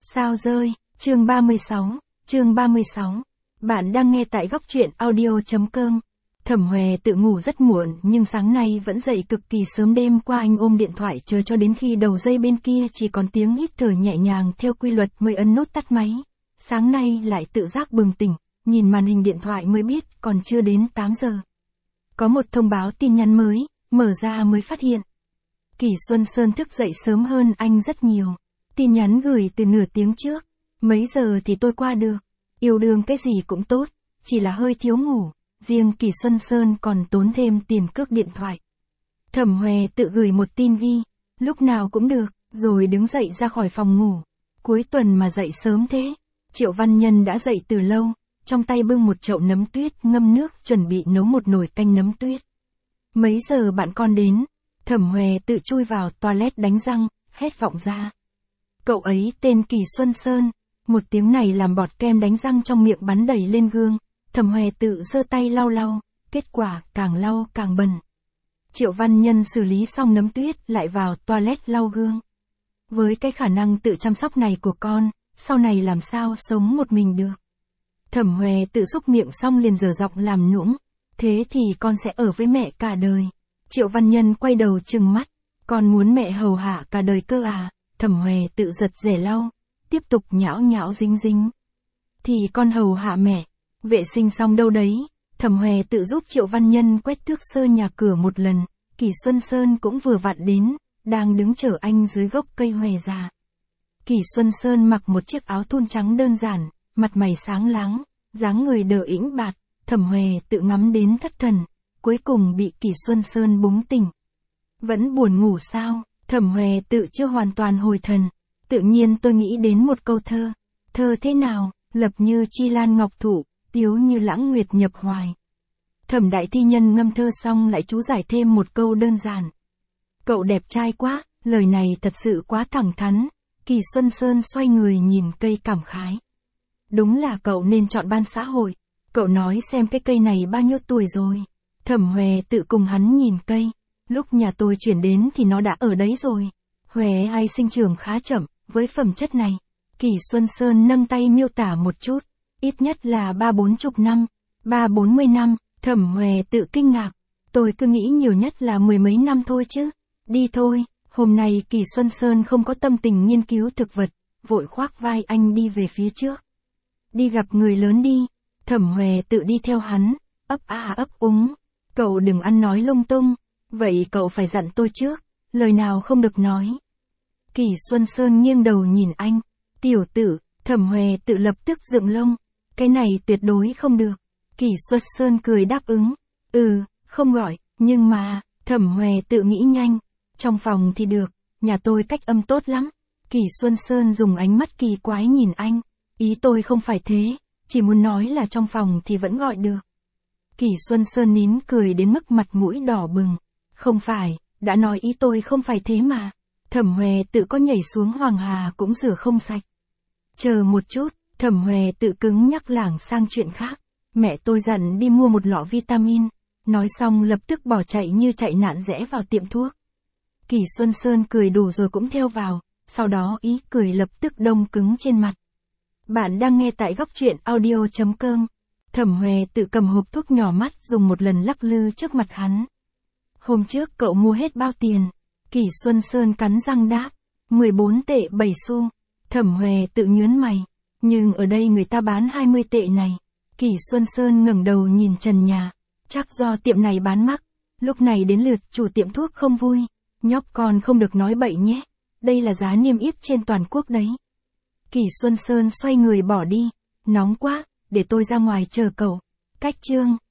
Sao rơi, chương 36. Bạn đang nghe tại góc truyện audio.com. Thẩm Hòe tự ngủ rất muộn nhưng sáng nay vẫn dậy cực kỳ sớm. Đêm qua anh ôm điện thoại chờ cho đến khi đầu dây bên kia chỉ còn tiếng hít thở nhẹ nhàng theo quy luật mới ấn nút tắt máy. Sáng nay lại tự giác bừng tỉnh, nhìn màn hình điện thoại mới biết còn chưa đến 8 giờ. Có một thông báo tin nhắn mới, mở ra mới phát hiện. Kỷ Xuân Sơn thức dậy sớm hơn anh rất nhiều. Tin nhắn gửi từ nửa tiếng trước. Mấy giờ thì tôi qua được. Yêu đương cái gì cũng tốt, chỉ là hơi thiếu ngủ. Riêng Kỷ Xuân Sơn còn tốn thêm tiền cước điện thoại. Thẩm Hòe tự gửi một tin ghi, lúc nào cũng được, rồi đứng dậy ra khỏi phòng ngủ. Cuối tuần mà dậy sớm thế. Triệu Văn Nhân đã dậy từ lâu, trong tay bưng một chậu nấm tuyết ngâm nước chuẩn bị nấu một nồi canh nấm tuyết. Mấy giờ bạn con đến? Thẩm Hòe tự chui vào toilet đánh răng, hét vọng ra. Cậu ấy tên Kỷ Xuân Sơn. Một tiếng này làm bọt kem đánh răng trong miệng bắn đầy lên gương. Thẩm Hòe tự giơ tay lau, kết quả càng lau càng bẩn. Triệu Văn Nhân xử lý xong nấm tuyết lại vào toilet lau gương. Với cái khả năng tự chăm sóc này của con, sau này làm sao sống một mình được. Thẩm Hòe tự xúc miệng xong liền giở giọng làm nũng. Thế thì con sẽ ở với mẹ cả đời. Triệu Văn Nhân quay đầu trừng mắt. Con muốn mẹ hầu hạ cả đời cơ à? Thẩm Hòe tự giật rẻ lau, tiếp tục nhão dính. Thì con hầu hạ mẹ. Vệ sinh xong đâu đấy? Thẩm Hòe tự giúp Triệu Văn Nhân quét tước sơ nhà cửa một lần. Kỷ Xuân Sơn cũng vừa vặn đến, đang đứng chờ anh dưới gốc cây hòe già. Kỷ Xuân Sơn mặc một chiếc áo thun trắng đơn giản, mặt mày sáng láng, dáng người đờ ĩnh bạt. Thẩm Hòe tự ngắm đến thất thần, cuối cùng bị Kỷ Xuân Sơn búng tỉnh. Vẫn buồn ngủ sao? Thẩm Hòe tự chưa hoàn toàn hồi thần. Tự nhiên tôi nghĩ đến một câu thơ. Thơ thế nào? Lập như chi lan ngọc thụ, tiếu như lãng nguyệt nhập hoài. Thẩm Đại Thi Nhân ngâm thơ xong lại chú giải thêm một câu đơn giản. Cậu đẹp trai quá, lời này thật sự quá thẳng thắn. Kỷ Xuân Sơn xoay người nhìn cây cảm khái. Đúng là cậu nên chọn ban xã hội. Cậu nói xem cái cây này bao nhiêu tuổi rồi. Thẩm Hòe tự cùng hắn nhìn cây. Lúc nhà tôi chuyển đến thì nó đã ở đấy rồi. Hòe hay sinh trưởng khá chậm, với phẩm chất này. Kỷ Xuân Sơn nâng tay miêu tả một chút. Ít nhất là 30-40 năm. 30-40 năm, Thẩm Hòe tự kinh ngạc. Tôi cứ nghĩ nhiều nhất là mười mấy năm thôi chứ. Đi thôi, hôm nay Kỷ Xuân Sơn không có tâm tình nghiên cứu thực vật, vội khoác vai anh đi về phía trước. Đi gặp người lớn đi. Thẩm Hòe tự đi theo hắn, ấp a ấp úng. Cậu đừng ăn nói lung tung. Vậy cậu phải dặn tôi trước, lời nào không được nói. Kỷ Xuân Sơn nghiêng đầu nhìn anh. Tiểu tử, Thẩm Hòe tự lập tức dựng lông. Cái này tuyệt đối không được. Kỷ Xuân Sơn cười đáp ứng. Không gọi, nhưng mà, Thẩm Hòe tự nghĩ nhanh. Trong phòng thì được, nhà tôi cách âm tốt lắm. Kỷ Xuân Sơn dùng ánh mắt kỳ quái nhìn anh. Ý tôi không phải thế, chỉ muốn nói là trong phòng thì vẫn gọi được. Kỷ Xuân Sơn nín cười đến mức mặt mũi đỏ bừng. Không phải, đã nói ý tôi không phải thế mà. Thẩm Hòe tự có nhảy xuống Hoàng Hà cũng rửa không sạch. Chờ một chút, Thẩm Hòe tự cứng nhắc lảng sang chuyện khác. Mẹ tôi dặn đi mua một lọ vitamin. Nói xong lập tức bỏ chạy như chạy nạn rẽ vào tiệm thuốc. Kỷ Xuân Sơn cười đủ rồi cũng theo vào, sau đó ý cười lập tức đông cứng trên mặt. Bạn đang nghe tại góc truyện audio.com. Thẩm Hòe tự cầm hộp thuốc nhỏ mắt dùng một lần lắc lư trước mặt hắn. Hôm trước cậu mua hết bao tiền? Kỷ Xuân Sơn cắn răng đáp. 14 tệ 7 xu. Thẩm Hòe tự nhướng mày. Nhưng ở đây người ta bán 20 tệ này. Kỷ Xuân Sơn ngẩng đầu nhìn trần nhà. Chắc do tiệm này bán mắc. Lúc này đến lượt chủ tiệm thuốc không vui. Nhóc con không được nói bậy nhé. Đây là giá niêm yết trên toàn quốc đấy. Kỷ Xuân Sơn xoay người bỏ đi. Nóng quá, để tôi ra ngoài chờ cậu. Cách chương.